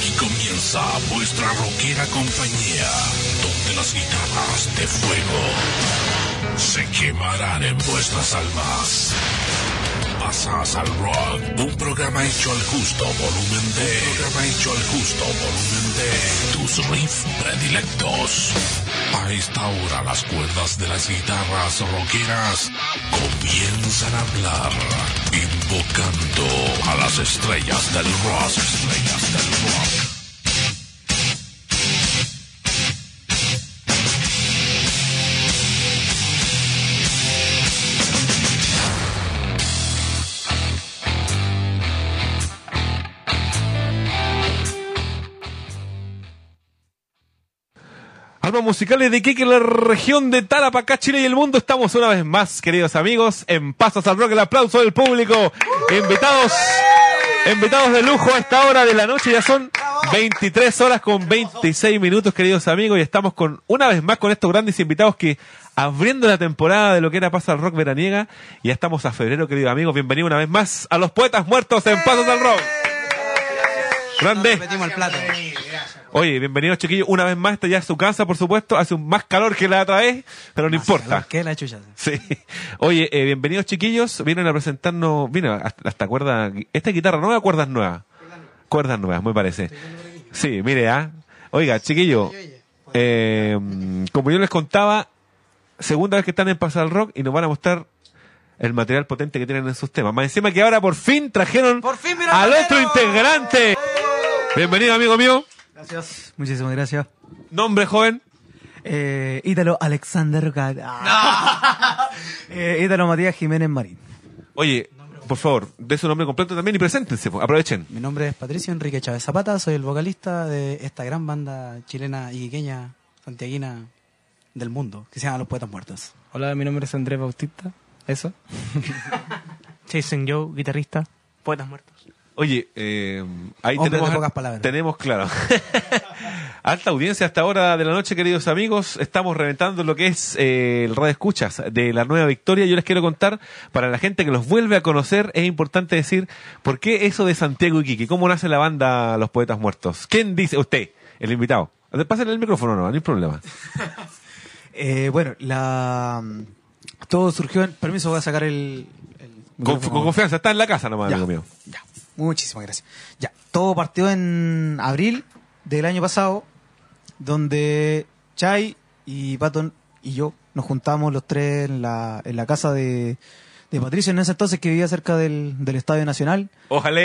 Aquí comienza vuestra rockera compañía, donde las guitarras de fuego se quemarán en vuestras almas. Pasas al rock, un programa hecho al justo volumen de tus riffs predilectos. A esta hora las cuerdas de las guitarras rockeras comienzan a hablar, invocando a las estrellas del rock. Albums musicales de Iquique, la región de Tarapacá, Chile y el mundo. Estamos una vez más, queridos amigos, en Pasas al Rock. El aplauso del público. Invitados de lujo a esta hora de la noche. Ya son 23 horas con 26 minutos, queridos amigos. Y estamos una vez más con estos grandes invitados que, abriendo la temporada de lo que era Pasas al Rock veraniega, ya estamos a febrero, queridos amigos. Bienvenidos una vez más a los Poetas Muertos en Pasas al Rock. Grande. Repetimos el plato. Oye, bienvenidos chiquillos, una vez más, esta ya es su casa, por supuesto, hace más calor que la otra vez, pero no importa. ¿Qué la chucha? Sí. Oye, bienvenidos chiquillos, vienen a presentarnos, hasta cuerda, esta guitarra nueva, cuerdas nuevas. Cuerdas nuevas, me parece. Sí, mire, Oiga, chiquillos, como yo les contaba, segunda vez que están en Pasar al Rock y nos van a mostrar el material potente que tienen en sus temas. Más encima que ahora por fin trajeron al otro integrante. Bienvenido, amigo mío. Gracias, muchísimas gracias. Nombre, joven. Ítalo Alexander Ítalo Matías Jiménez Marín. Oye, por favor, dé su nombre completo también y preséntense, aprovechen. Mi nombre es Patricio Enrique Chávez Zapata, soy el vocalista de esta gran banda chilena y iquiqueña, santiaguina del mundo, que se llama Los Poetas Muertos. Hola, mi nombre es Andrés Bautista. ¿Eso? Jason Joe, guitarrista, Poetas Muertos. Oye, ahí Hombre de pocas palabras. Tenemos, claro, alta audiencia hasta ahora de la noche, queridos amigos. Estamos reventando lo que es el Radio Escuchas de la Nueva Victoria. Yo les quiero contar, para la gente que los vuelve a conocer, es importante decir por qué eso de Santiago Iquique, cómo nace la banda Los Poetas Muertos. ¿Quién dice? Usted, el invitado. Pásenle el micrófono, no hay problema. Todo surgió en... Permiso, voy a sacar el con confianza, está en la casa nomás, amigo mío. Ya, muchísimas gracias. Ya, todo partió en abril del año pasado, donde Chay y Patton y yo nos juntamos los tres en la casa de Patricio en ese entonces, que vivía cerca del Estadio Nacional. ¡Ojalá!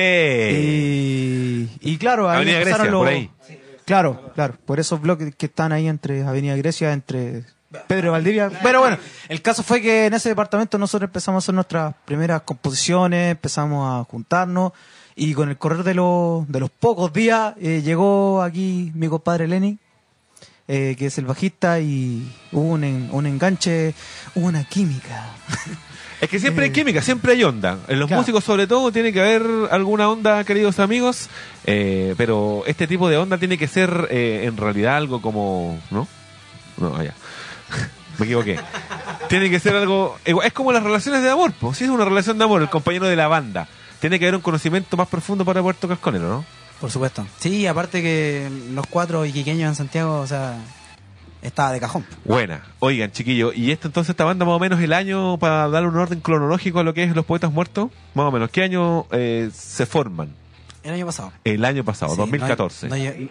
Y claro, ahí Avenida Grecia, por ahí. Claro, por esos bloques que están ahí entre Avenida Grecia, entre Pedro y Valdivia. Pero bueno, el caso fue que en ese departamento nosotros empezamos a hacer nuestras primeras composiciones, empezamos a juntarnos, y con el correr de los pocos días llegó aquí mi compadre Lenny, que es el bajista, y hubo un enganche, hubo una química. Es que siempre hay química, siempre hay onda. En los músicos, sobre todo, tiene que haber alguna onda, queridos amigos, pero este tipo de onda tiene que ser en realidad algo como... ¿No? No, allá. Me equivoqué. Tiene que ser algo... Es como las relaciones de amor, pues. Si es una relación de amor, el compañero de la banda, tiene que haber un conocimiento más profundo para poder tocar con él, ¿no? Por supuesto. Sí, aparte que los cuatro iquiqueños en Santiago, o sea, estaba de cajón. Buena. Oigan, chiquillos, ¿y esta banda más o menos el año, para darle un orden cronológico a lo que es Los Poetas Muertos? Más o menos, ¿qué año se forman? El año pasado. El año pasado, sí, 2014.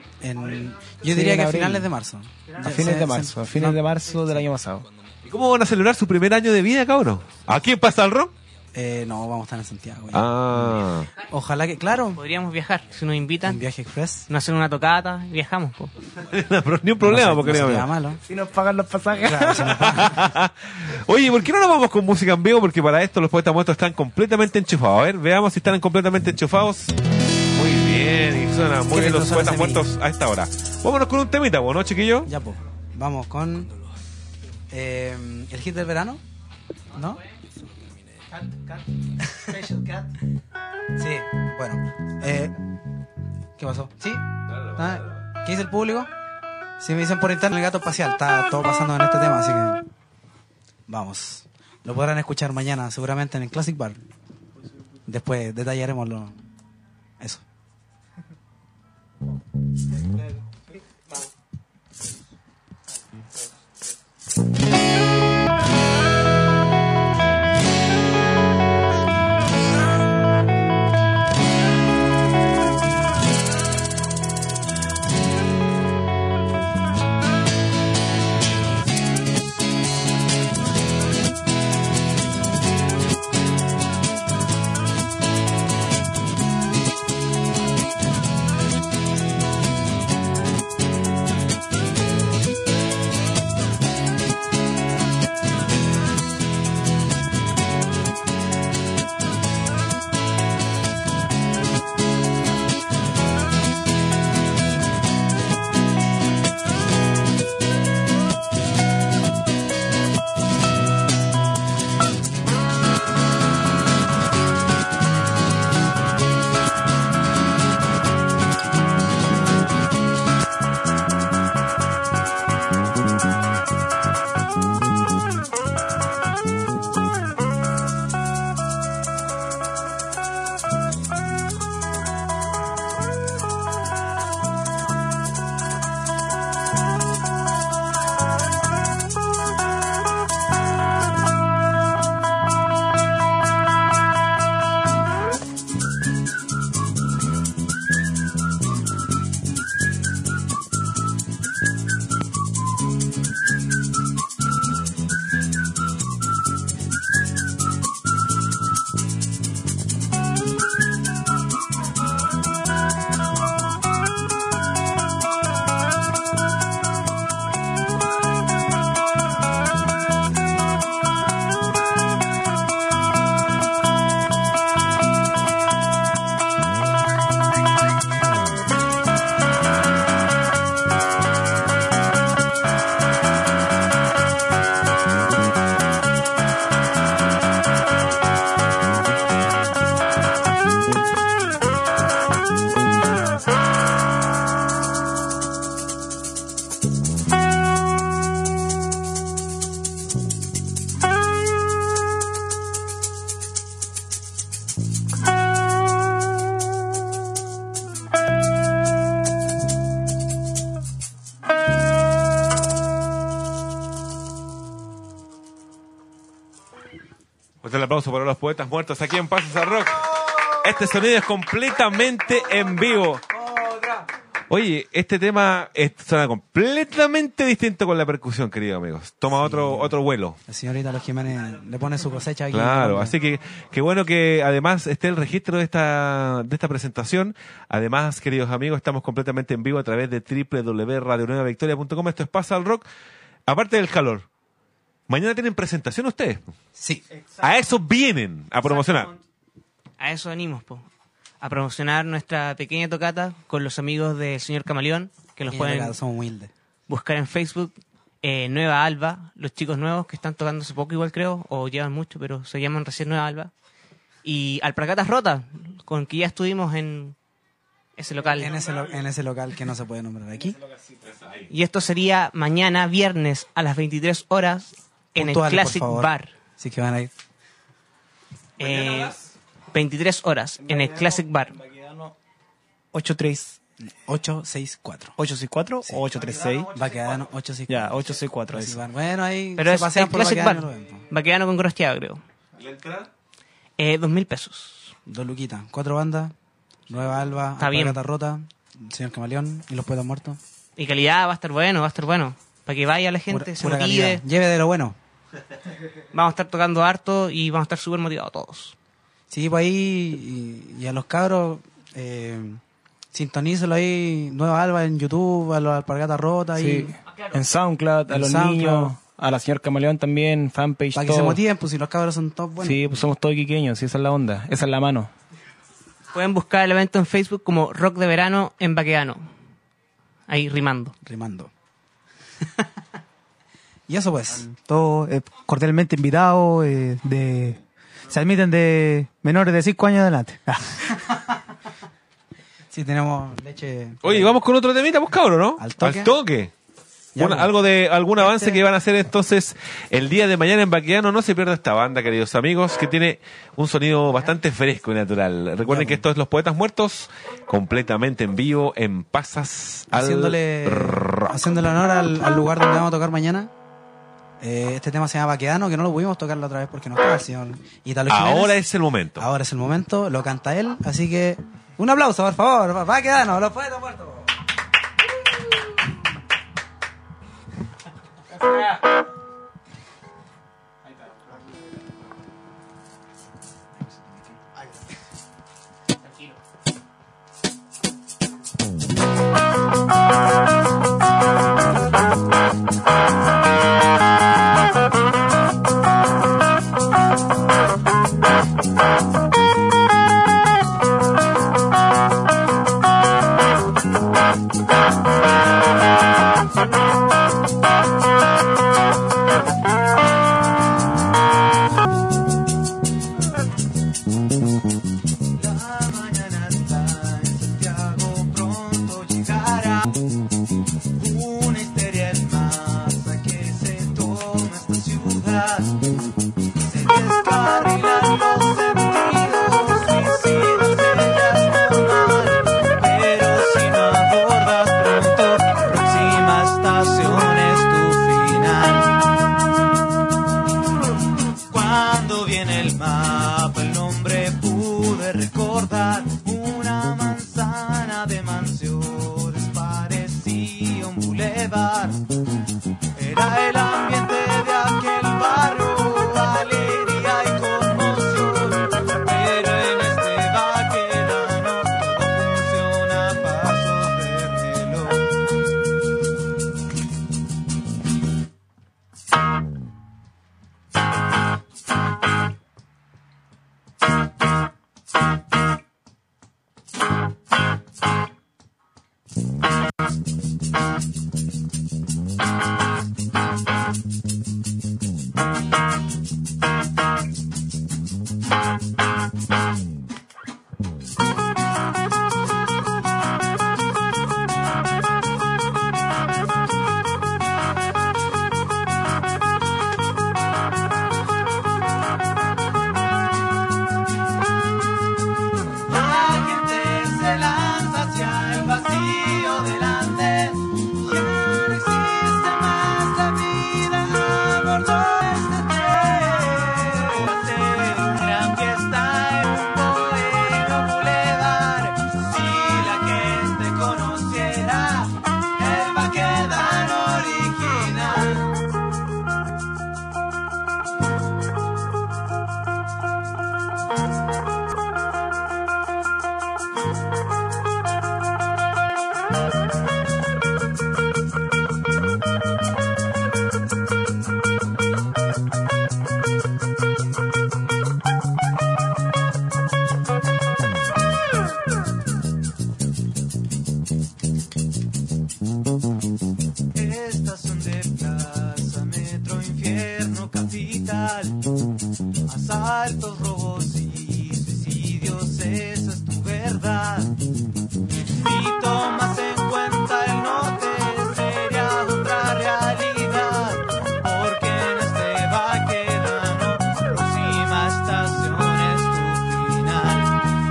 Yo diría que a finales de marzo. A fines de marzo del año pasado. ¿Y cómo van a celebrar su primer año de vida, cabrón? ¿Aquí en Pasar al Rock? No, vamos a estar en Santiago. Ah. Ojalá que, claro. Podríamos viajar, si nos invitan. En Viaje Express. Nos hacen una tocata, viajamos. Po. Ni un problema, porque no sería malo. Si nos pagan los pasajes. Claro, si nos pagan. Oye, ¿por qué no nos vamos con música en vivo? Porque para esto los Poetas Muertos están completamente enchufados. A ver, veamos si están completamente enchufados. Muy bien, y suenan muy bien los Poetas Muertos a esta hora. Vámonos con un temita, ¿no, chiquillo? Ya, pues. Vamos con el hit del verano, ¿no? Cat. Special Cat. Sí, bueno. ¿Qué pasó? ¿Sí? ¿Qué dice el público? Si me dicen por internet, el gato espacial. Está todo pasando en este tema, así que vamos. Lo podrán escuchar mañana, seguramente en el Classic Bar. Después detallaremos eso. aplauso para los poetas muertos aquí en Pasos al Rock. Este sonido es completamente en vivo. Oye, este tema suena completamente distinto con la percusión, queridos amigos. Toma otro vuelo. La señorita Los Jiménez le pone su cosecha aquí. Claro, así que qué bueno que además esté el registro de esta presentación. Además, queridos amigos, estamos completamente en vivo a través de www.radionuevavictoria.com. Esto es Pasa al Rock. Aparte del calor, mañana tienen presentación ustedes. Sí. A eso vienen a promocionar. A eso venimos, po. A promocionar nuestra pequeña tocata con los amigos del señor Camaleón, que los pueden Somos humildes. buscar en Facebook. Nueva Alba, los chicos nuevos que están tocando hace poco igual creo, o llevan mucho, pero se llaman recién Nueva Alba. Y Alpargatas Rota, con que ya estuvimos en ese local. En ese local que no se puede nombrar aquí. Y esto sería mañana, viernes, a las 23 horas, en Puntuales, el por Classic favor. Bar. Así que van a ir. 23 horas, en el Classic Bar. 864. 864 o 836. Baquedano 864. Ya, 864. Así eso. van. Bueno, ahí Pero se es pasean el por Classic Baquedano Bar. y lo ven, po. Baquedano con Gorostiaga, creo. ¿La entrada? 2.000 pesos. 2 luquitas. 4 bandas. Nueva Alba. Está bien. Alpargata Rota. Señor Camaleón y los poetas muertos. Y calidad va a estar bueno, va a estar bueno. Para que vaya la gente, se Pura motive. calidad. Lleve de lo bueno. Vamos a estar tocando harto y vamos a estar súper motivados todos. Sí, pues ahí, y a los cabros, sintonízalo ahí, Nueva Alba en YouTube, a los Alpargatas Rota, Sí. ahí, En SoundCloud, a En los SoundCloud. niños, a la señor Camaleón también, fanpage, para que se todo. motiven, pues si los cabros son todos buenos. Sí, pues somos todos quiqueños, sí, esa es la onda, esa es la mano. Pueden buscar el evento en Facebook como Rock de Verano en Baquedano. Ahí rimando. Rimando. Y eso pues, Todos cordialmente invitados, se admiten de menores de 5 años adelante. sí tenemos leche. Oye, vamos con otro temita, pues cabrón, ¿no? Al toque. Al toque. Ya, pues. Algún avance que van a hacer entonces el día de mañana en Baquedano. No se pierda esta banda, queridos amigos, que tiene un sonido bastante fresco y natural. Recuerden que esto es Los Poetas Muertos, completamente en vivo, en Pasas al Haciéndole honor al lugar donde vamos a tocar mañana. Este tema se llama Baquedano, que no lo pudimos tocar la otra vez porque no estaba el señor Italo Jiménez. Ahora es el momento. Ahora es el momento, lo canta él, así que un aplauso, por favor. Baquedano, Los Poetas Muertos. Estación de plaza, metro, infierno, capital. Asaltos, robos y suicidios, esa es tu verdad. Si tomas en cuenta el norte, sería otra realidad. Porque en este Baquedano, próxima estación es tu final.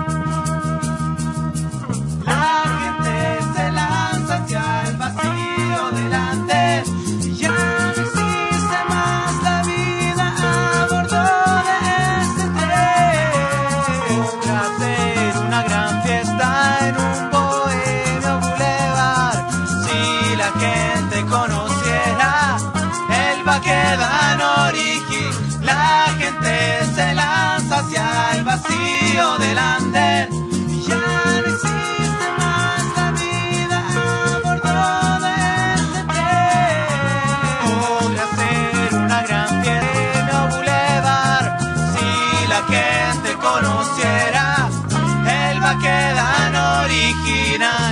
La gente se lanza hacia el vacío delante. Ya no existe más la vida a bordo de este tren. Podrá ser una gran fiesta en un bohemio bulevar. Si la gente conociera el Baquedano original. La gente se lanza hacia el vacío del andén. Ya no existe más la vida a bordo de este tren. Podría ser una gran fiesta bulevar si la gente conociera el Baquedano original.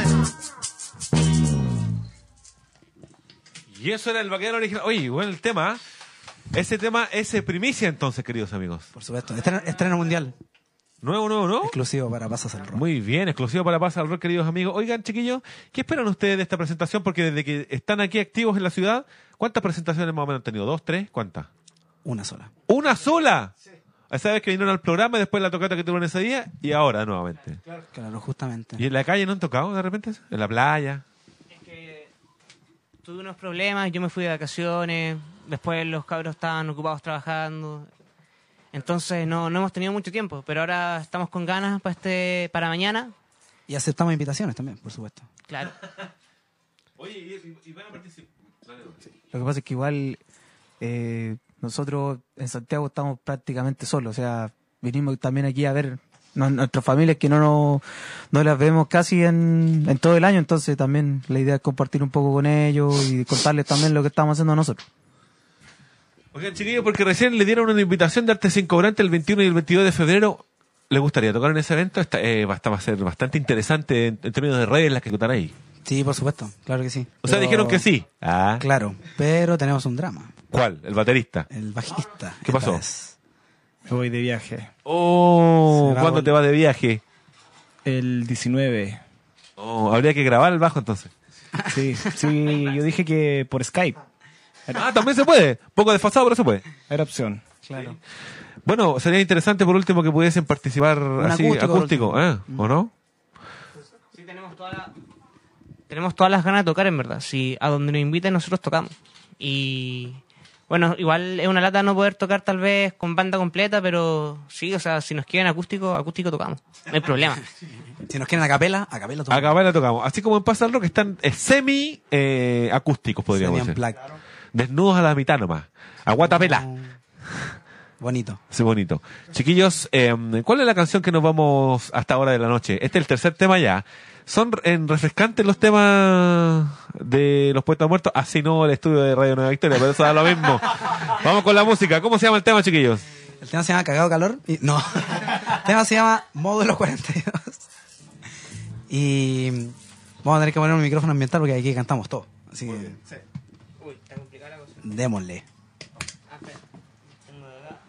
Y eso era el Baquedano original. Oye, bueno el tema. Ese tema es primicia entonces, queridos amigos. Por supuesto. Estreno mundial. Nuevo, ¿no? Exclusivo para Pasas al Rock. Muy bien, exclusivo para Pasa al Rock, queridos amigos. Oigan, chiquillos, ¿qué esperan ustedes de esta presentación? Porque desde que están aquí activos en la ciudad, ¿cuántas presentaciones más o menos han tenido? ¿2, 3? ¿Cuántas? Una sola. ¿Una sola? Esa vez que vinieron al programa, después la tocata que tuvieron ese día, y ahora nuevamente. Claro, justamente. ¿Y en la calle no han tocado de repente? ¿En la playa? Es que tuve unos problemas, yo me fui de vacaciones, después los cabros estaban ocupados trabajando, entonces no hemos tenido mucho tiempo, pero ahora estamos con ganas para mañana. Y aceptamos invitaciones también, por supuesto. Claro. Oye, y van a participar. Lo que pasa es que igual nosotros en Santiago estamos prácticamente solos, o sea, vinimos también aquí a ver nuestras familias que no las vemos casi en todo el año, entonces también la idea es compartir un poco con ellos y contarles también lo que estamos haciendo nosotros. Oigan, chiquillos, porque recién le dieron una invitación de arte sin cobrante el 21 y el 22 de febrero. ¿Le gustaría tocar en ese evento? Va a ser bastante interesante en términos de redes las que contarán ahí. Sí, por supuesto, claro que sí. O sea, Pero- dijeron que sí. Ah, Claro, pero tenemos un drama. ¿cuál? El baterista. El bajista. ¿Qué esta pasó? vez. Me voy de viaje. Oh, Se va ¿cuándo vol- te vas de viaje? El 19. Oh, habría que grabar el bajo entonces. Sí, yo dije que por Skype. Ah, también se puede. Poco desfasado, pero se puede. Era opción. Claro. Bueno, sería interesante por último que pudiesen participar así acústico, acústico, por último. ¿o no? Sí, tenemos todas las ganas de tocar, en verdad. Si a donde nos inviten nosotros tocamos. Y bueno, igual es una lata no poder tocar tal vez con banda completa, pero sí, o sea, si nos quieren acústico tocamos. No hay problema. Si nos quieren a capela tocamos. Acá la tocamos. Así como en Pasa al Rock están semi acústicos, podríamos decir. Semi-unplugged. Desnudos a la mitad nomás. A guatapela. Bonito. Sí, bonito. Chiquillos, ¿cuál es la canción que nos vamos hasta ahora de la noche? Este es el tercer tema ya. ¿Son refrescantes los temas de los Poetas Muertos? Así no el estudio de Radio Nueva Victoria, pero eso da lo mismo. Vamos con la música. ¿Cómo se llama el tema, chiquillos? El tema se llama Cagado Calor. No. El tema se llama Módulo 42. Y vamos a tener que poner un micrófono ambiental porque aquí cantamos todo. Así que Uy, está complicada la cosa. démosle. Ah, espera. Tengo de acá,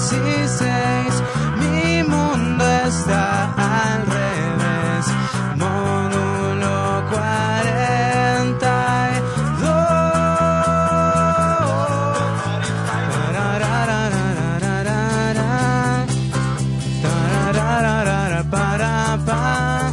16, mi mundo está al revés. Módulo 42. Para, pa,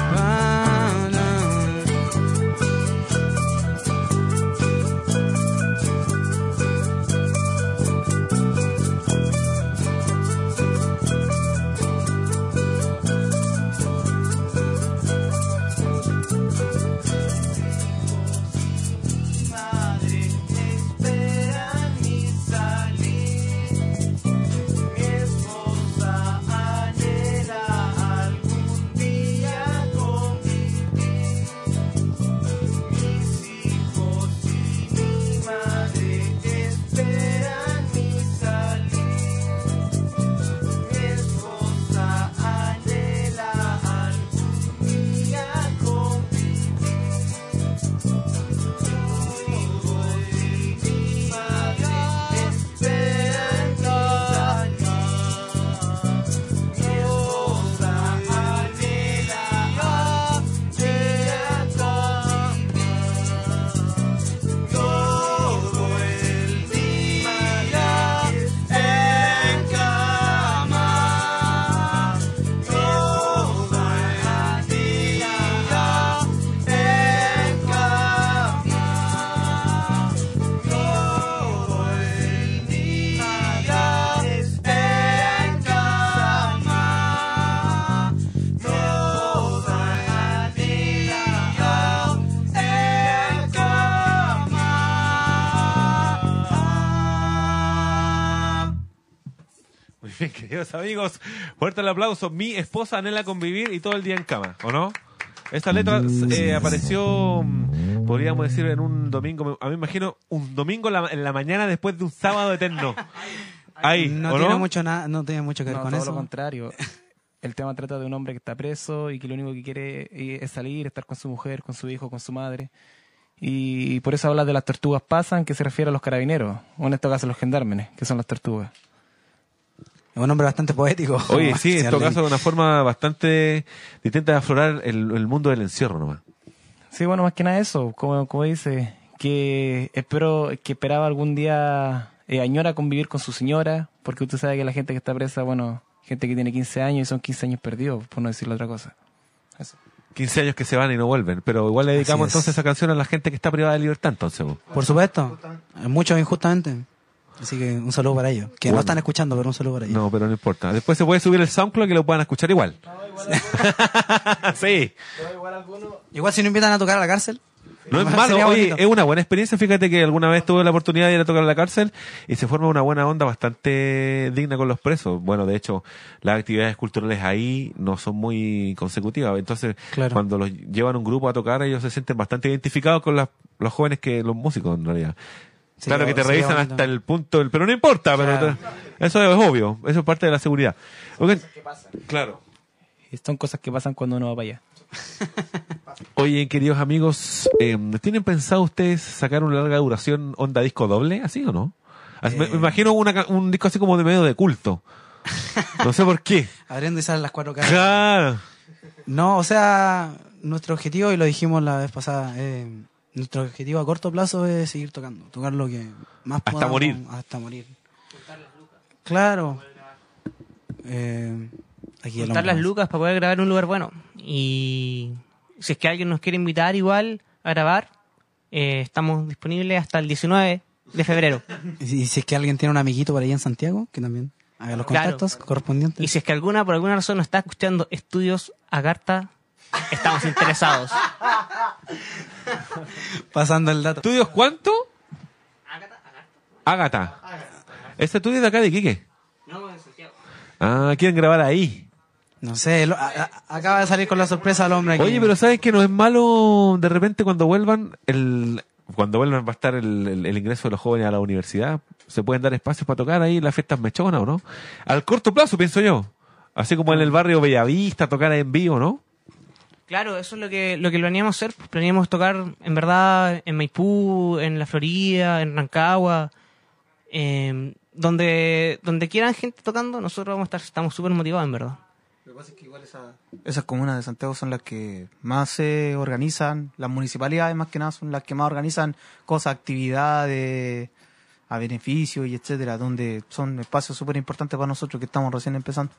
Bien, queridos amigos, fuerte el aplauso. Mi esposa anhela convivir y todo el día en cama, ¿o no? Esta letra apareció, podríamos decir, en un domingo, a mí me imagino un domingo en la mañana después de un sábado eterno. Ahí, no ¿o tiene no? no tiene mucho que ver No, con todo eso. lo contrario. El tema trata de un hombre que está preso y que lo único que quiere es salir, estar con su mujer, con su hijo, con su madre. Y por eso habla de las tortugas pasan, que se refiere a los carabineros, o en este caso los gendarmes, que son las tortugas. Es un hombre bastante poético. Oye, sí, en Señor todo Ley. caso de una forma bastante distinta de aflorar el mundo del encierro nomás. Sí, bueno, más que nada eso, como dice, que esperaba algún día, añora convivir con su señora, porque usted sabe que la gente que está presa, bueno, gente que tiene 15 años y son 15 años perdidos, por no decirle otra cosa. Eso. 15 años que se van y no vuelven, pero igual le dedicamos Así es. entonces esa canción a la gente que está privada de libertad, entonces. ¿Vos? Por supuesto. Muchos injustamente. Así que un saludo para ellos. Que Bueno. no están escuchando, pero un saludo para ellos. No, pero no importa. Después se puede subir el SoundCloud que lo puedan escuchar igual. Sí. Igual si no invitan a tocar a la cárcel. No es Sería malo, oye, bonito. es una buena experiencia. Fíjate que alguna vez tuve la oportunidad de ir a tocar a la cárcel y se forma una buena onda bastante digna con los presos. Bueno, de hecho, las actividades culturales ahí no son muy consecutivas. Entonces, Claro. cuando los llevan un grupo a tocar, ellos se sienten bastante identificados con los jóvenes que los músicos, en realidad. Sería- Claro que te sería revisan bonito. hasta el punto del... Pero no importa, Claro. pero eso es obvio. Eso es parte de la seguridad. Ok. Claro. Y son cosas que pasan cuando uno va para allá. Oye, queridos amigos, ¿tienen pensado ustedes sacar una larga duración onda disco doble? ¿Así o no? Me imagino un disco así como de medio de culto. No sé por qué. Abriendo y salen las 4 caras. Claro. No, o sea, nuestro objetivo, y lo dijimos la vez pasada, nuestro objetivo a corto plazo es seguir tocando. Tocar lo que más Hasta podamos. morir. Hasta morir. Claro. Aquí el Juntar hombre las más. lucas para poder grabar en un lugar bueno. Y si es que alguien nos quiere invitar igual a grabar, estamos disponibles hasta el 19 de febrero. Y si es que alguien tiene un amiguito por ahí en Santiago, que también haga los Claro. contactos correspondientes. Y si es que por alguna razón nos está escuchando Estudios Agartha, estamos interesados. Pasando el dato. ¿Estudios cuánto? Ágata. ¿Este estudio es de acá de Iquique? No, en Santiago. Ah, quieren grabar ahí. No sé, acaba de salir con la sorpresa al hombre aquí. Oye, pero ¿sabes que no es malo de repente cuando vuelvan va a estar el ingreso de los jóvenes a la universidad? Se pueden dar espacios para tocar ahí las fiestas mechonas, ¿o no? Al corto plazo, pienso yo. Así como en el barrio Bellavista, tocar en vivo, ¿no? Claro, eso es lo que planeamos hacer. Planeamos tocar, en verdad, en Maipú, en la Florida, en Rancagua. Donde quieran gente tocando, nosotros vamos a estar, estamos súper motivados, en verdad. Lo que pasa es que igual esas comunas de Santiago son las que más se organizan, las municipalidades más que nada son las que más organizan cosas, actividades a beneficio y etcétera, donde son espacios súper importantes para nosotros que estamos recién empezando.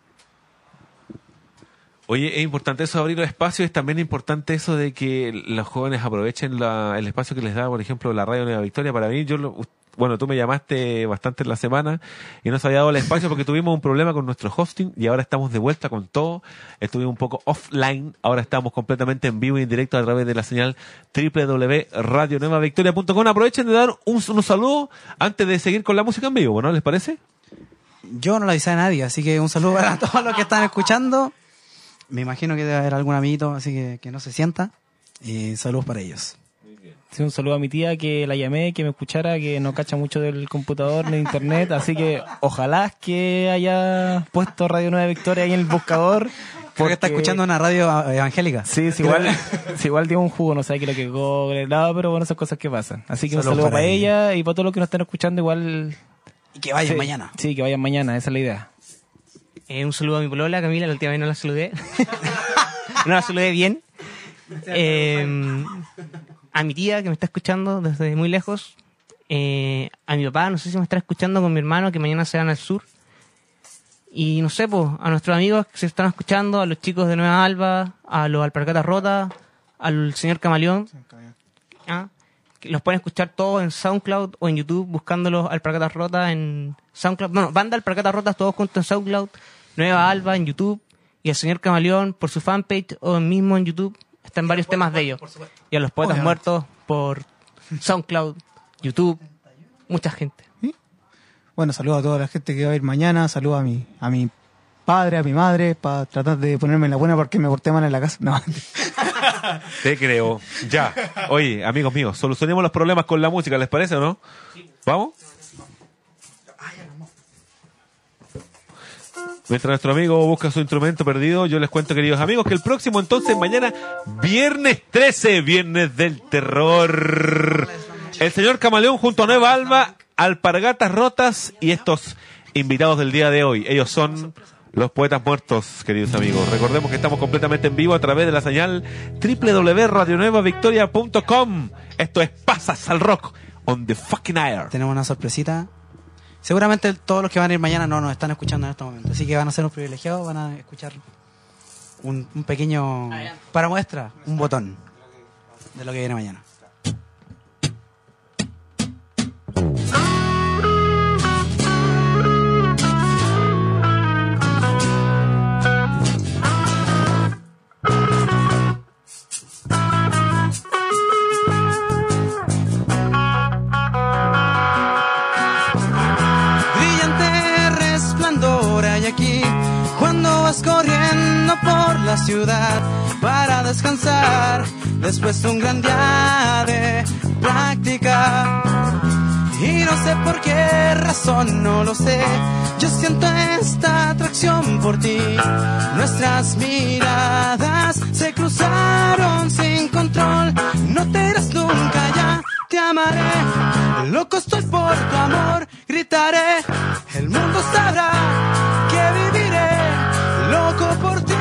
Oye, es importante eso de abrir los espacios, es también importante eso de que los jóvenes aprovechen el espacio que les da, por ejemplo, la Radio Nueva Victoria. Para mí, bueno, tú me llamaste bastante en la semana y no se había dado el espacio porque tuvimos un problema con nuestro hosting y ahora estamos de vuelta con todo. Estuvimos un poco offline, ahora estamos completamente en vivo y en directo a través de la señal www.radionuevavictoria.com. Aprovechen de dar un saludo antes de seguir con la música en vivo, ¿no? ¿Les parece? Yo no le avisé a nadie, así que un saludo para todos los que están escuchando. Me imagino que debe haber algún amiguito, así que no se sienta. Y saludos para ellos. Sí, un saludo a mi tía que la llamé, que me escuchara, que no cacha mucho del computador ni de internet, así que ojalá que haya puesto Radio Nueva Victoria ahí en el buscador. Creo que está escuchando una radio evangélica. Sí, igual dio un jugo, no sé qué lo que Google, no, pero bueno, esas cosas que pasan. Así que un Saludos saludo para ella. ella y para todos los que nos están escuchando igual. Y que vayan Sí, mañana. Sí, que vayan mañana, esa es la idea. Un saludo a mi polola, Camila, la última vez no la saludé. No la saludé bien. A mi tía, que me está escuchando desde muy lejos. A mi papá, no sé si me está escuchando, con mi hermano, que mañana se van al sur. Y no sé, pues, a nuestros amigos que se están escuchando, a los chicos de Nueva Alba, a los Alpargatas Rotas, al señor Camaleón. Que los pueden escuchar todos en SoundCloud o en YouTube, buscándolos Alpargatas Rotas en SoundCloud. Bueno, banda Alpargatas Rotas, todos juntos en SoundCloud. Nueva Alba en YouTube. Y el señor Camaleón por su fanpage o mismo en YouTube. Están varios temas de ellos. Y a los Poetas Muertos por SoundCloud, YouTube. Mucha gente. Bueno, saludo a toda la gente que va a ir mañana, saludo a mi padre, a mi madre, para tratar de ponerme en la buena porque me porté mal en la casa. No. Te creo. Ya. Oye, amigos míos, solucionemos los problemas con la música, ¿les parece o no? ¿Vamos? Mientras nuestro amigo busca su instrumento perdido, yo les cuento, queridos amigos, que el próximo entonces, mañana, viernes 13, viernes del terror. El señor Camaleón junto a Nueva Alba, Alpargatas Rotas y estos invitados del día de hoy. Ellos son los Poetas Muertos, queridos amigos. Recordemos que estamos completamente en vivo a través de la señal www.radionuevavictoria.com. Esto es Pasas al Rock on the fucking air. Tenemos una sorpresita. Seguramente todos los que van a ir mañana no nos están escuchando en este momento. Así que van a ser un privilegiado, van a escuchar un pequeño, para muestra, un botón de lo que viene mañana. Corriendo por la ciudad para descansar después de un gran día de práctica. Y no sé por qué razón, no lo sé, yo siento esta atracción por ti. Nuestras miradas se cruzaron sin control. No te irás nunca, ya te amaré. Loco estoy por tu amor, gritaré. El mundo sabrá que viviré loco por ti.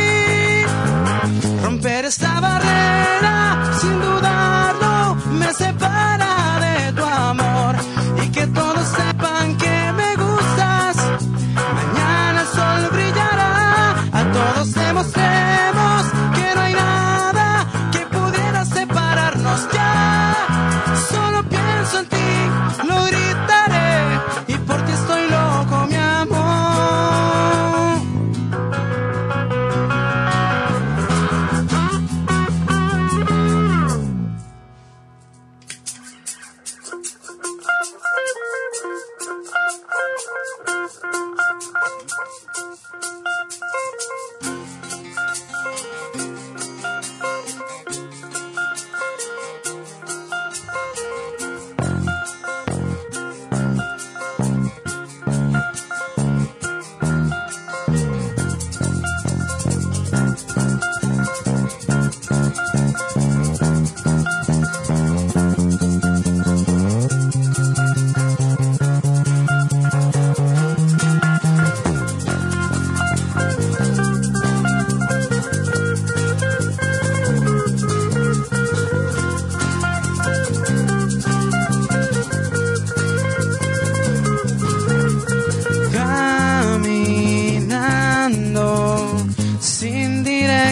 Romper esta barrera, sin dudarlo, me separa de tu amor. Y que todos sepan que me gustas. Mañana el sol brillará. A todos demostremos que no hay nada que pudiera separarnos ya. Solo pienso en ti, lo gritaré. Y por ti estoy loco, mi amor.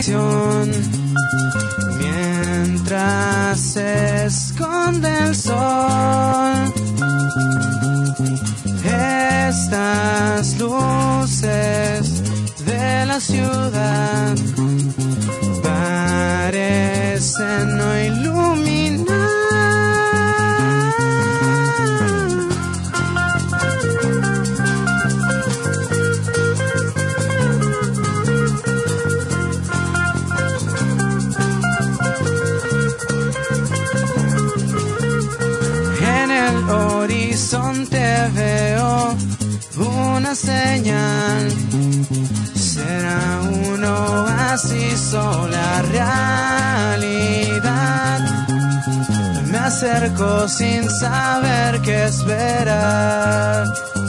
canción mientras se esconde el sol. Estas luces de la ciudad parecen no iluminar. En el horizonte veo una señal, será un oasis o la realidad. Me acerco sin saber qué esperar.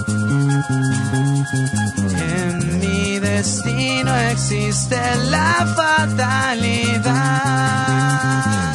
En mi destino existe la fatalidad.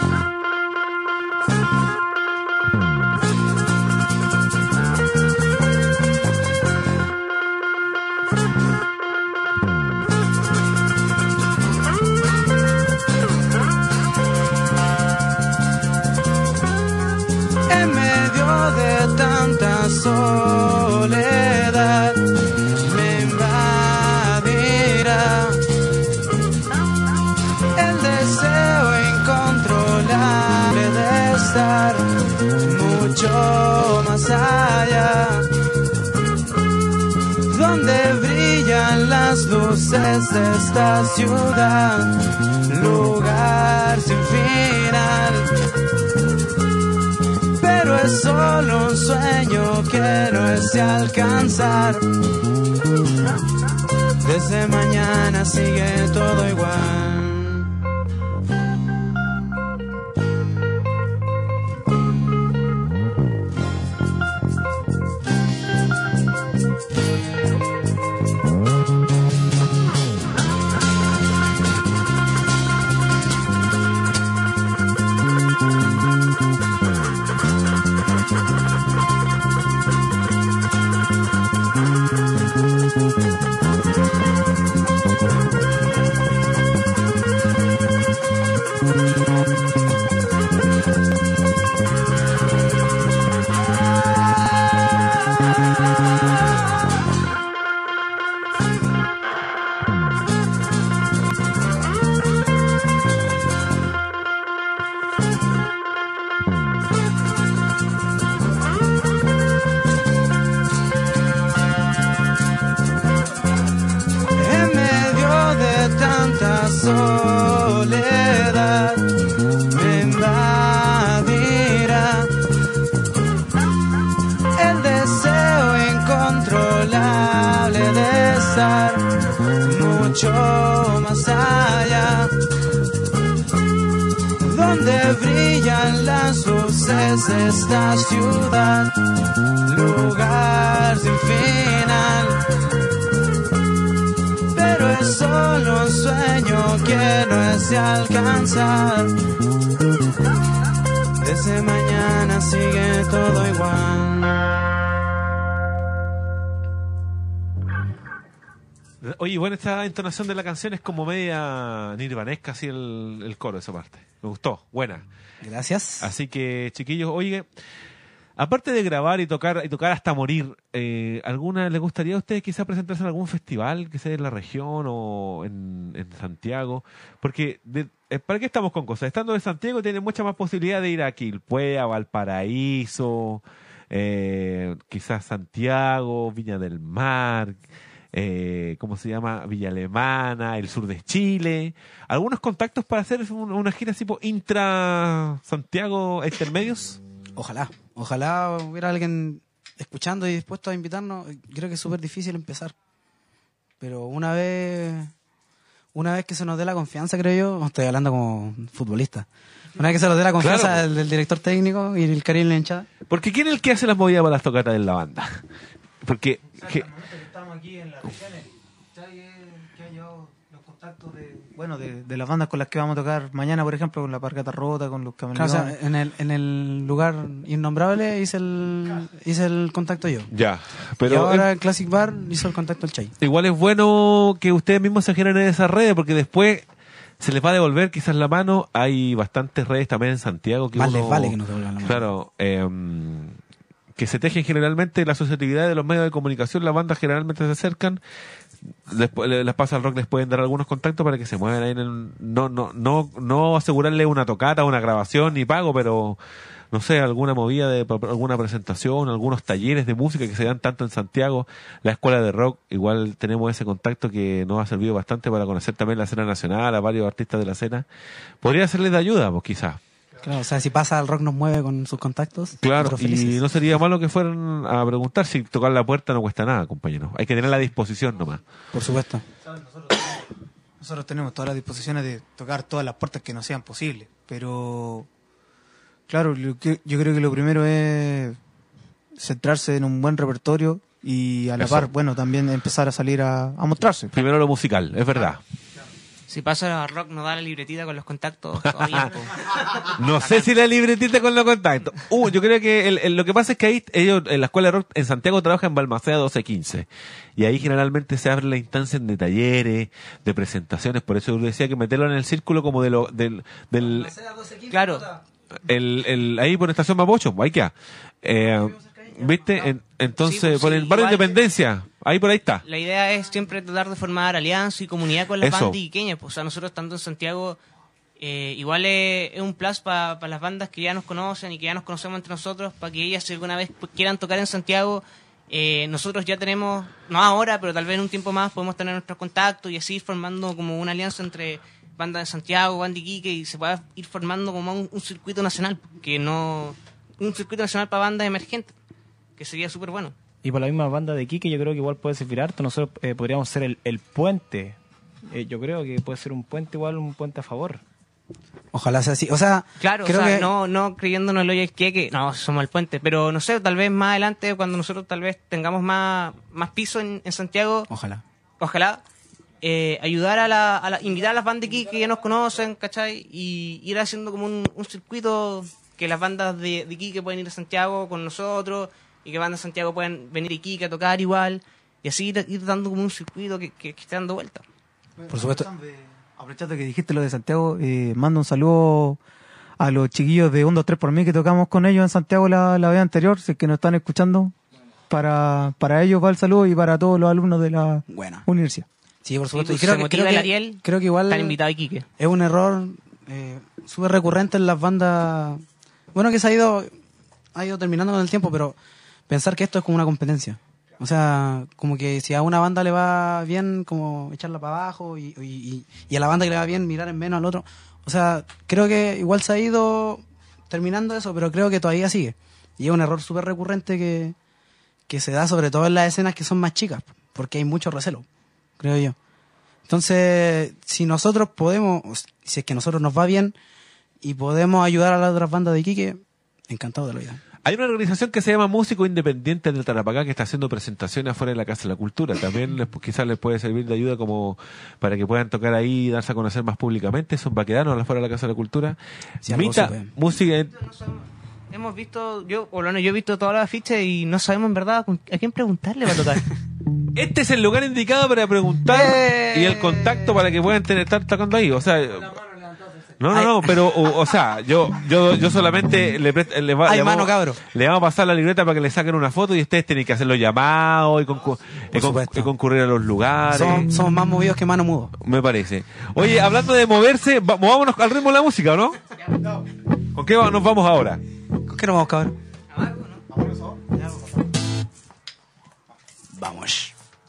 Soledad me invadirá el deseo incontrolable de estar mucho más allá, donde brillan las luces de esta ciudad, lugar sin final. Pero es solo un sueño que no es de alcanzar. Desde mañana sigue todo igual. Soledad me invadirá el deseo incontrolable de estar mucho más allá, donde brillan las luces de esta ciudad, lugar sin final. Pero es solo un sueño que no es de alcanzar. Desde mañana sigue todo igual. Oye, bueno, esta entonación de la canción es como media nirvanesca, así el coro, esa parte. Me gustó, buena. Gracias. Así que, chiquillos, oye, aparte de grabar y tocar hasta morir, ¿alguna le gustaría a ustedes quizás presentarse en algún festival, que sea en la región o en Santiago? Porque, ¿para qué estamos con cosas? Estando en Santiago tienen mucha más posibilidad de ir a Quilpué, a Valparaíso, quizás Santiago, Viña del Mar, ¿cómo se llama? Villa Alemana, el sur de Chile. ¿Algunos contactos para hacer una gira tipo intra-Santiago intermedios? Ojalá hubiera alguien escuchando y dispuesto a invitarnos. Creo que es súper difícil empezar. Pero una vez que se nos dé la confianza, creo yo, estoy hablando como futbolista, una vez que se nos dé la confianza, claro, del director técnico y el cariño en la hinchada. Porque ¿quién es el que hace las movidas para las tocatas de la banda? Porque estamos aquí en las regiones, que ha llevado los contactos de las bandas con las que vamos a tocar mañana, por ejemplo, con la Parcata Rota, con los Camaleones. Claro, o sea, en el lugar innombrable hice el contacto yo. Ya, pero y ahora en Classic Bar hizo el contacto el Chay. Igual es bueno que ustedes mismos se generen esas redes, porque después se les va a devolver quizás la mano. Hay bastantes redes también en Santiago que Más les vale que nos devuelvan la mano. Claro, que se tejen generalmente la asociatividad de los medios de comunicación, las bandas generalmente se acercan, les pasa al rock, les pueden dar algunos contactos para que se muevan ahí en el, no asegurarle una tocata, una grabación ni pago, pero no sé, alguna movida de alguna presentación, algunos talleres de música que se dan tanto en Santiago, la escuela de rock, igual tenemos ese contacto que nos ha servido bastante para conocer también la escena nacional, a varios artistas de la escena. Podría serles de ayuda, pues quizás. Claro, o sea, si pasa el rock nos mueve con sus contactos. Claro, nosotros y felices. no sería malo que fueran a preguntar. Si tocar la puerta no cuesta nada, compañero. Hay que tener la disposición nomás. Por supuesto. Nosotros tenemos todas las disposiciones de tocar todas las puertas que nos sean posibles, pero claro, yo creo que lo primero es centrarse en un buen repertorio y a la Eso. par, bueno, también empezar a salir a mostrarse. Primero lo musical, es verdad. Si pasa a rock, nos da la libretita con los contactos. Todo bien, po. No sé si la libretita con los contactos. Yo creo que lo que pasa es que ahí ellos en la escuela de rock en Santiago trabajan en Balmaceda 1215 y ahí generalmente se abre la instancia de talleres, de presentaciones, por eso yo decía que meterlo en el círculo como de lo del Claro. ahí por Estación Mapocho, ahí queda. ¿Viste? Entonces, Sí, pues, por sí, el barrio igual- Independencia, ahí por ahí está. La idea es siempre tratar de formar alianza y comunidad con las Eso. bandas iquiqueñas. Pues, o sea, nosotros estando en Santiago, igual es un plus para las bandas que ya nos conocen y que ya nos conocemos entre nosotros, para que ellas si alguna vez quieran tocar en Santiago, nosotros ya tenemos, no ahora, pero tal vez en un tiempo más podemos tener nuestros contactos y así ir formando como una alianza entre bandas de Santiago, banda Iquique, y se pueda ir formando como un circuito nacional, un circuito nacional para bandas emergentes, que sería súper bueno. Y por la misma banda de Quique yo creo que igual puede servir harto. Nosotros podríamos ser el puente. Yo creo que puede ser un puente igual, un puente a favor. Ojalá sea así. O sea, Claro, creo o sea, que no creyéndonos el hoyo que no, somos el puente, pero no sé, tal vez más adelante, cuando nosotros tal vez tengamos más piso en Santiago, ojalá. ojalá, ayudar invitar a las bandas aquí que ya nos conocen, ¿cachai? Y ir haciendo como un circuito que las bandas de Iquique pueden ir a Santiago con nosotros y que bandas de Santiago pueden venir a Iquique a tocar igual y así ir dando como un circuito que esté dando vuelta. Por supuesto. Aprovechando que dijiste lo de Santiago, mando un saludo a los chiquillos de 1, 2, 3 por mí que tocamos con ellos en Santiago la vez anterior, si es que nos están escuchando. Para ellos va el saludo y para todos los alumnos de la Buena. universidad. Sí, por supuesto. pues, y creo se que, motiva creo, el que, Ariel, creo que igual Están invitados a Iquique. es un error súper recurrente en las bandas. Bueno, que ha ido terminando con el tiempo, pero pensar que esto es como una competencia. O sea, como que si a una banda le va bien, como echarla para abajo y a la banda que le va bien, mirar en menos al otro. O sea, creo que igual se ha ido terminando eso, pero creo que todavía sigue. Y es un error súper recurrente que se da sobre todo en las escenas que son más chicas, porque hay mucho recelo, creo yo. Entonces, si nosotros podemos, si es que a nosotros nos va bien y podemos ayudar a las otras bandas de Iquique, encantado de la vida. Hay una organización que se llama Músico Independiente del Tarapacá que está haciendo presentaciones afuera de la Casa de la Cultura. También quizás les puede servir de ayuda como para que puedan tocar ahí y darse a conocer más públicamente. Son para quedarnos afuera de la Casa de la Cultura. Sí, algo Mita, supe. música... Hemos visto, yo he visto todas las fichas y no sabemos en verdad a quién preguntarle para tocar. Este es el lugar indicado para preguntar y el contacto para que puedan estar tocando ahí. O sea... No, pero, o sea, yo solamente le Hay mano, cabro. le vamos a pasar la libreta para que le saquen una foto y ustedes tienen que hacer los llamados y, supuesto. y concurrir a los lugares. Somos más movidos que mano mudo. Me parece. Oye, hablando de moverse, movámonos al ritmo de la música, ¿no? ¿Con qué nos vamos ahora? ¿Con qué nos vamos, cabrón? Vamos.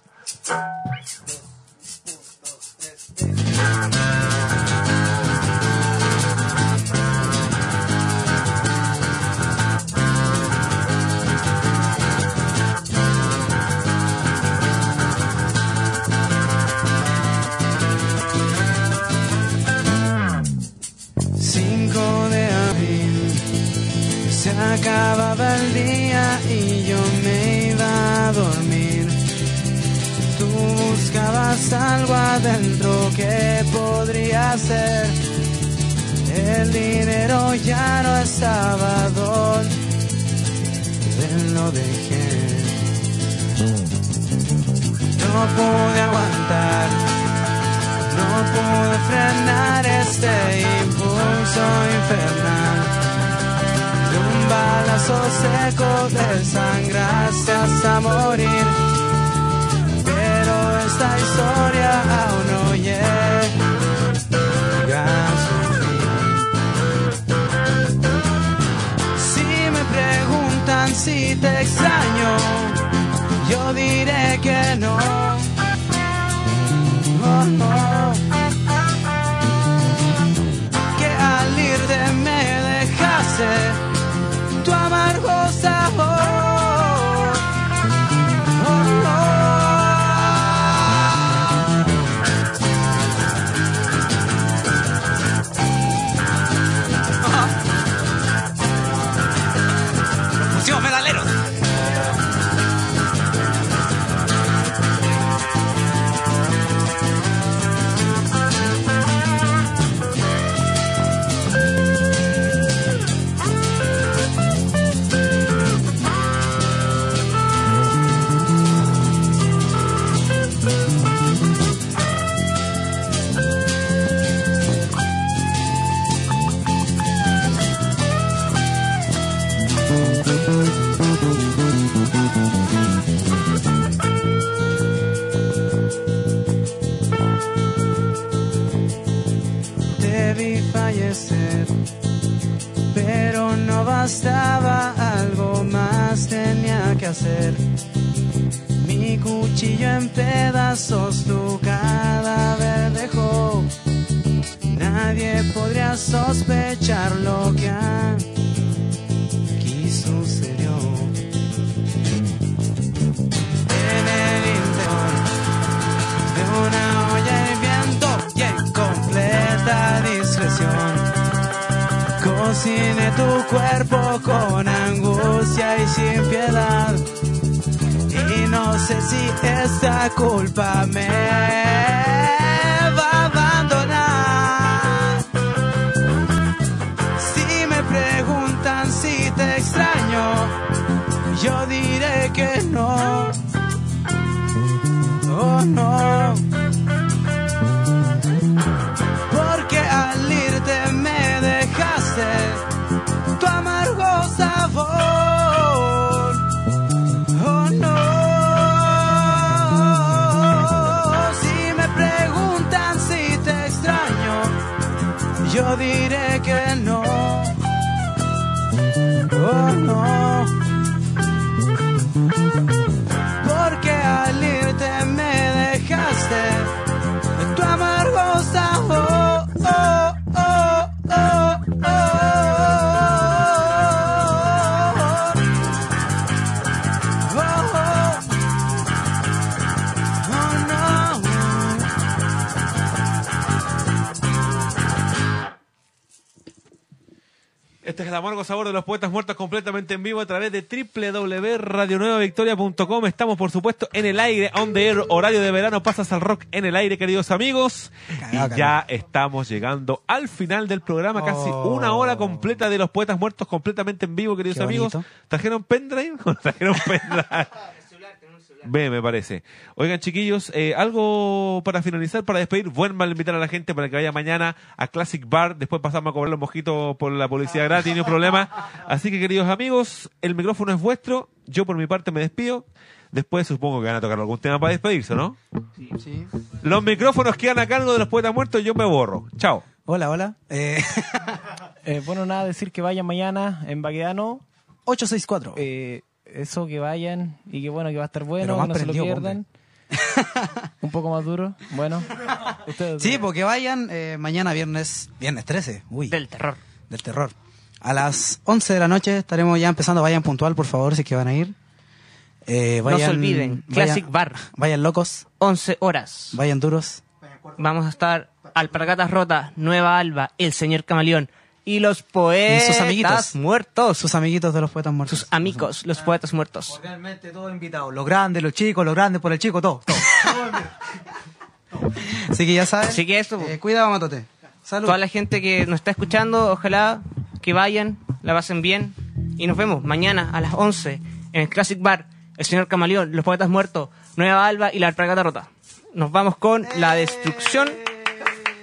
Se acababa el día y yo me iba a dormir. Tú buscabas algo adentro que podría ser. El dinero ya no estaba donde lo dejé. No pude aguantar, no pude frenar este impulso infernal. De un balazo seco desangraste hasta morir. Pero esta historia aún no llega a su fin. Si me preguntan si te extraño, yo diré que no. Oh, no. Que al irte me dejaste tu amargo sabor. Oh, no. Confusión, medaleros. Te vi fallecer, pero no bastaba, algo más tenía que hacer. Mi cuchillo en pedazos tu cadáver dejó. Nadie podría sospechar lo que aquí sucedió. En el interior de una olla hirviendo y en completa discreción, cociné tu cuerpo con angustia y sin piedad. Y no sé si esta culpa me va a abandonar. Si me preguntan si te extraño, yo diré que no. Oh, no. Porque al irte me dejaste tu amargo sabor. Oh, no. Si me preguntan si te extraño, yo diré que no. Oh, no. Porque al irte me dejaste tu amargo sabor. Oh, oh, oh, oh. Oh, oh. Oh, no. Este es el amargo sabor de los poetas muertos, completamente en vivo a través de www.radionuevavictoria.com. Estamos, por supuesto, en el aire, on the air, horario de verano, pasas al rock en el aire, queridos amigos. Y ya estamos llegando al final del programa, casi una hora completa de los poetas muertos, completamente en vivo, queridos Qué amigos. bonito. ¿Trajeron pendrive? ¿Trajeron pendrive? Ve, me parece. Oigan, chiquillos, algo para finalizar, para despedir. Vuelvan a invitar a la gente para que vaya mañana a Classic Bar. Después pasamos a cobrar los mojitos por la publicidad gratis, no hay problema. Así que, queridos amigos, el micrófono es vuestro. Yo, por mi parte, me despido. Después supongo que van a tocar algún tema para despedirse, ¿no? Sí. Los micrófonos quedan a cargo de los poetas muertos. Yo me borro. Chao. Hola, hola. Bueno, nada, decir que vayan mañana en Baquedano. 864. Eso, que vayan y que bueno, que va a estar bueno, Pero más que no se lo prendido, pierdan. Un poco más duro. Bueno, ustedes. Sí, porque vayan mañana viernes 13. Uy. Del terror. Del terror. A las 11 de la noche estaremos ya empezando. Vayan puntual, por favor, si es que van a ir. Vayan, No se olviden, Classic Bar. Vayan locos, 11 horas. vayan duros. Vamos a estar Alpargatas Rotas, Nueva Alba, El Señor Camaleón y los poetas Y sus amiguitos. muertos. Sus amiguitos de los poetas muertos. Sus amigos, los poetas muertos. Realmente todos invitados. Los grandes, los chicos, los grandes por el chico, todo. Así que ya saben. Así que eso, Cuidado, Matote. Salud. toda la gente que nos está escuchando, ojalá que vayan, la pasen bien. Y nos vemos mañana a las 11 en el Classic Bar, El Señor Camaleón, Los Poetas Muertos, Nueva Alba y la Alpargata Rota. Nos vamos con La Destrucción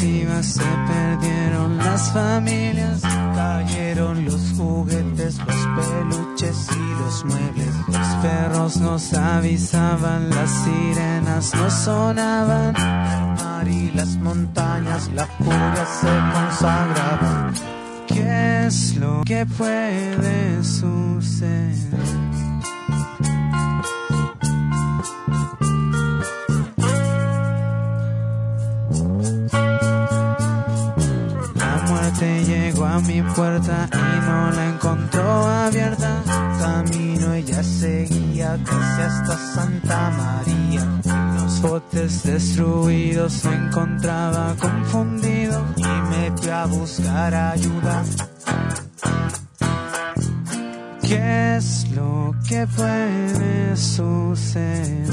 vivas, se perdieron las familias, Cayeron los juguetes, los peluches y los muebles. los perros nos avisaban, las sirenas nos sonaban. El mar y las montañas, la furia se consagraban. ¿Qué es lo que puede suceder? La muerte llegó a mi puerta y no la encontró abierta. Camino ella seguía casi hasta Santa María. Los botes destruidos se encontraba confundido. Y me fui a buscar ayuda. ¿Qué es lo que puede suceder?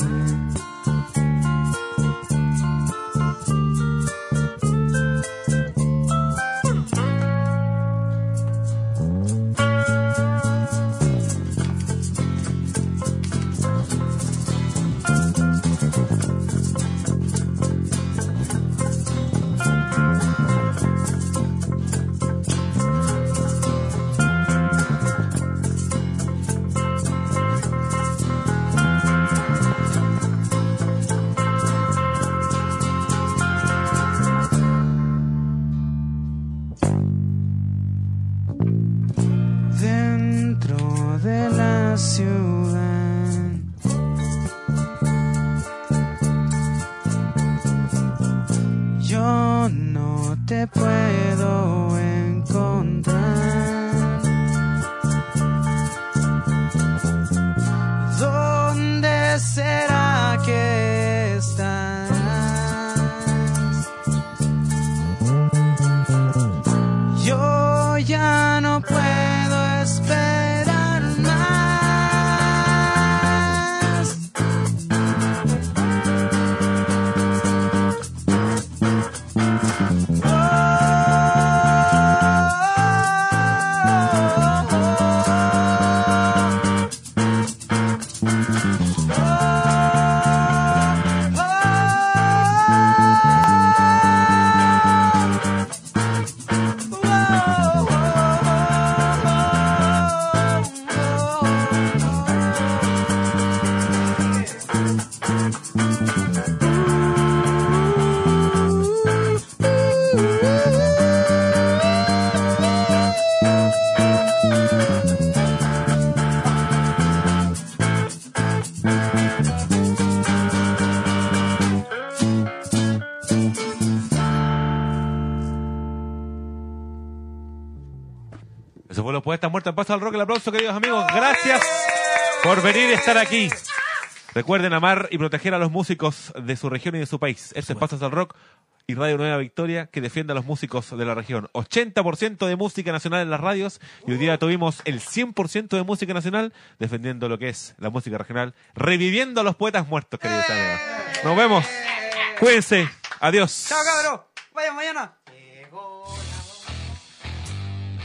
Dentro de la ciudad yo no te puedo encontrar. ¿Dónde será que estás? Yo ya no puedo esperar más. Eso fue Los Poetas Muertos en Paso al Rock. El aplauso, queridos amigos. Gracias por venir y estar aquí. Recuerden amar y proteger a los músicos de su región y de su país. Este es Pasos al Rock y Radio Nueva Victoria, que defiende a los músicos de la región. 80% de música nacional en las radios, y hoy día tuvimos el 100% de música nacional defendiendo lo que es la música regional, reviviendo a los poetas muertos, queridos amigos. Nos vemos. Cuídense. Adiós. Chao, cabrón. Vaya mañana.